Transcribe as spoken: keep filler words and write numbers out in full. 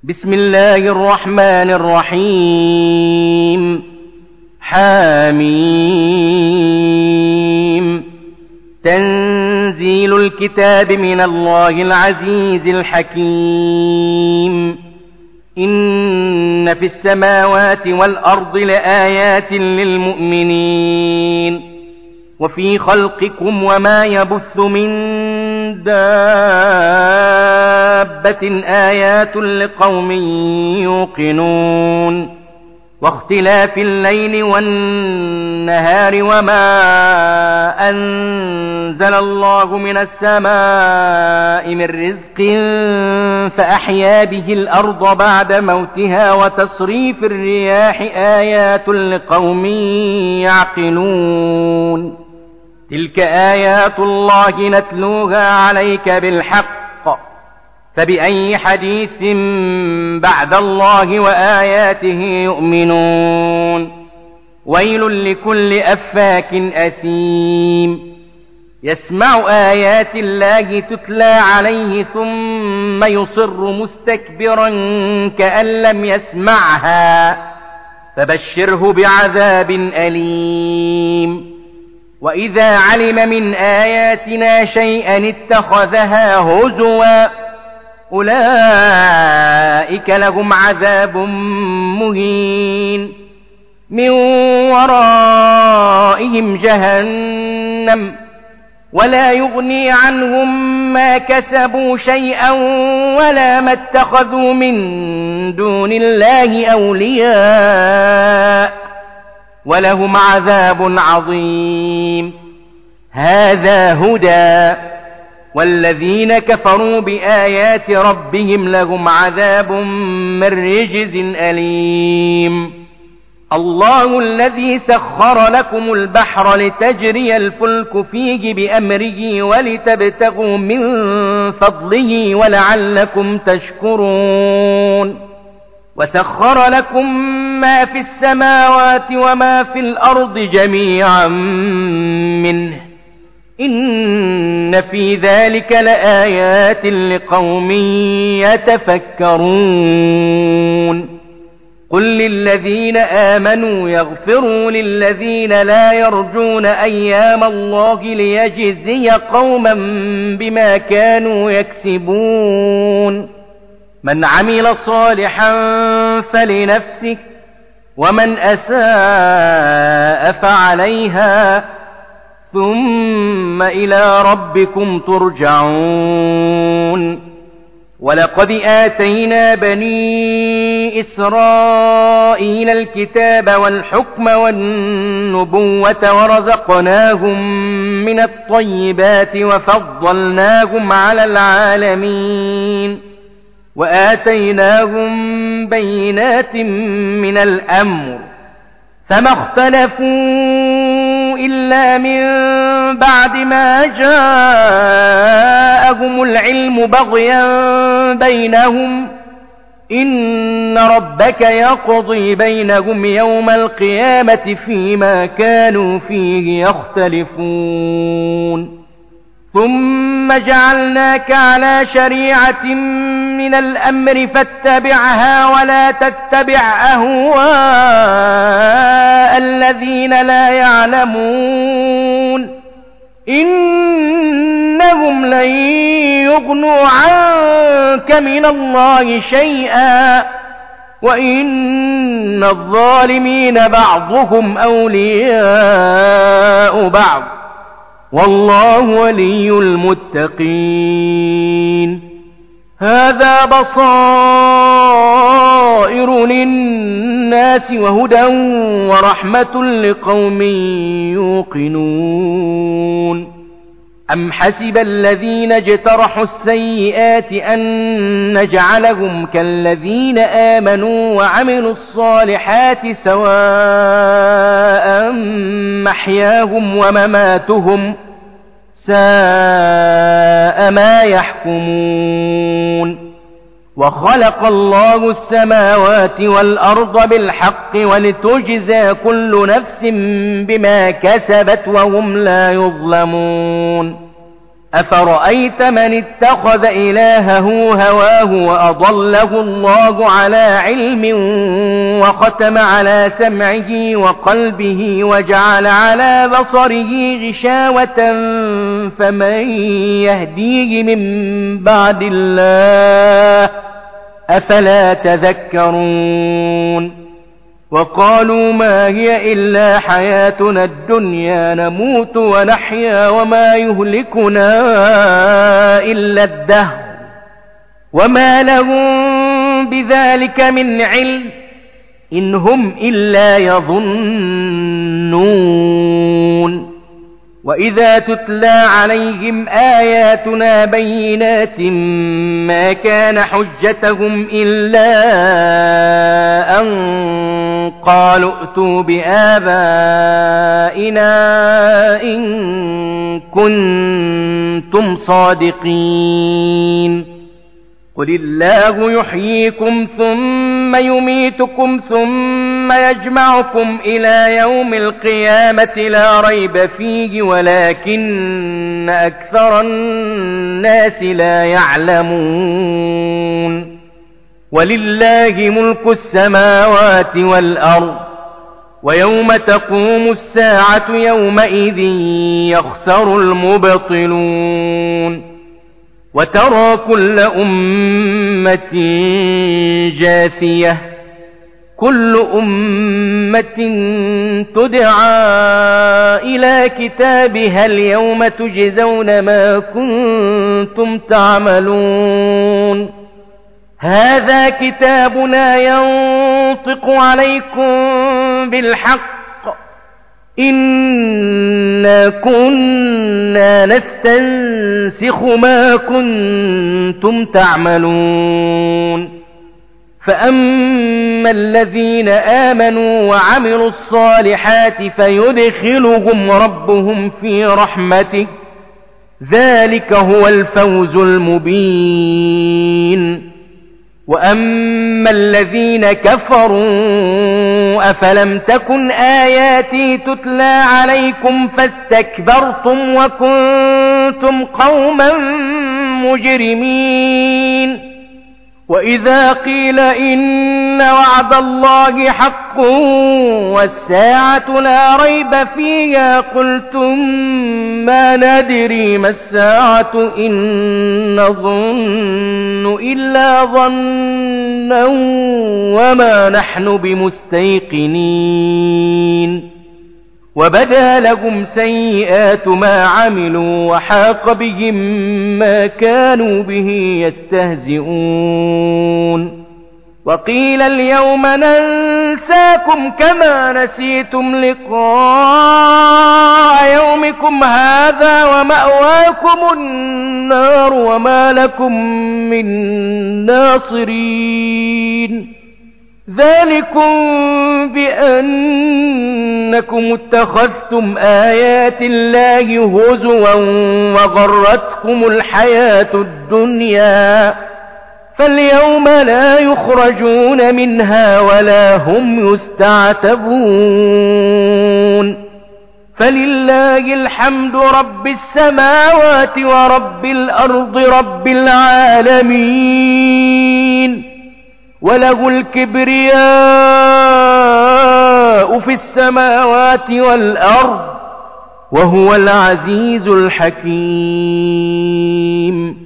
بسم الله الرحمن الرحيم. حاميم. تنزيل الكتاب من الله العزيز الحكيم. إن في السماوات والأرض لآيات للمؤمنين وفي خلقكم وما يبث من دابة آيات لقوم يوقنون واختلاف الليل والنهار وما أنزل الله من السماء من رزق فأحيا به الأرض بعد موتها وتصريف الرياح آيات لقوم يعقلون. تلك آيات الله نتلوها عليك بالحق فبأي حديث بعد الله وآياته يؤمنون. ويل لكل أفاك أثيم يسمع آيات الله تتلى عليه ثم يصر مستكبرا كأن لم يسمعها فبشره بعذاب أليم. وإذا علم من آياتنا شيئا اتخذها هزوا أولئك لهم عذاب مهين من ورائهم جهنم ولا يغني عنهم ما كسبوا شيئا ولا ما اتخذوا من دون الله أولياء ولهم عذاب عظيم. هذا هدى والذين كفروا بآيات ربهم لهم عذاب من رجز أليم. الله الذي سخر لكم البحر لتجري الفلك فيه بأمره ولتبتغوا من فضله ولعلكم تشكرون. وسخر لكم ما في السماوات وما في الأرض جميعا منه إن في ذلك لآيات لقوم يتفكرون. قل للذين آمنوا يغفروا للذين لا يرجون أيام الله ليجزي قوما بما كانوا يكسبون. من عمل صالحا فلنفسه ومن أساء فعليها ثم إلى ربكم ترجعون. ولقد آتينا بني إسرائيل الكتاب والحكم والنبوة ورزقناهم من الطيبات وفضلناهم على العالمين وآتيناهم بينات من الأمر فما اختلفوا إلا من بعد ما جاءهم العلم بغيا بينهم إن ربك يقضي بينهم يوم القيامة فيما كانوا فيه يختلفون. ثم جعلناك على شريعة من الأمر فاتبعها ولا تتبع أهواء الذين لا يعلمون إنهم لن يغنوا عنك من الله شيئا وإن الظالمين بعضهم أولياء بعض والله ولي المتقين. هذا بصائر للناس وهدى ورحمة لقوم يوقنون. أم حسب الذين اجترحوا السيئات أن نجعلهم كالذين آمنوا وعملوا الصالحات سواء محياهم ومماتهم ساء ما يحكمون. وخلق الله السماوات والأرض بالحق ولتجزى كل نفس بما كسبت وهم لا يظلمون. أفرأيت من اتخذ إلهه هواه وأضله الله على علم وختم على سمعه وقلبه وجعل على بصره غشاوة فمن يهديه من بعد الله أفلا تذكرون وقالوا ما هي إلا حياتنا الدنيا نموت ونحيا وما يهلكنا إلا الدهر وما لهم بذلك من علم إن هم إلا يظنون وإذا تتلى عليهم آياتنا بينات ما كان حجتهم إلا أن قالوا ائتوا بآبائنا إن كنتم صادقين قل الله يحييكم ثم يميتكم ثم يجمعكم إلى يوم القيامة لا ريب فيه ولكن أكثر الناس لا يعلمون ولله ملك السماوات والأرض ويوم تقوم الساعة يومئذ يخسر المبطلون وترى كل أمة جاثية كل أمة تدعى إلى كتابها اليوم تجزون ما كنتم تعملون هذا كتابنا ينطق عليكم بالحق إنا كنا نستنسخ ما كنتم تعملون فأما الذين آمنوا وعملوا الصالحات فيدخلهم ربهم في رحمته ذلك هو الفوز المبين وأما الذين كفروا أفلم تكن آياتي تتلى عليكم فاستكبرتم وكنتم قوما مجرمين وإذا قيل إن وعد الله حق والساعة لا ريب فيها قلتم ما ندري ما الساعة إن نظن إلا ظنا وما نحن بمستيقنين وبدا لهم سيئات ما عملوا وحاق بهم ما كانوا به يستهزئون وقيل اليوم ننساكم كما نسيتم لقاء يومكم هذا ومأواكم النار وما لكم من ناصرين ذلكم بأنكم اتخذتم آيات الله هزوا وغرتكم الحياة الدنيا فاليوم لا يخرجون منها ولا هم يستعتبون فلله الحمد رب السماوات ورب الأرض رب العالمين وله الكبرياء في السماوات والأرض وهو العزيز الحكيم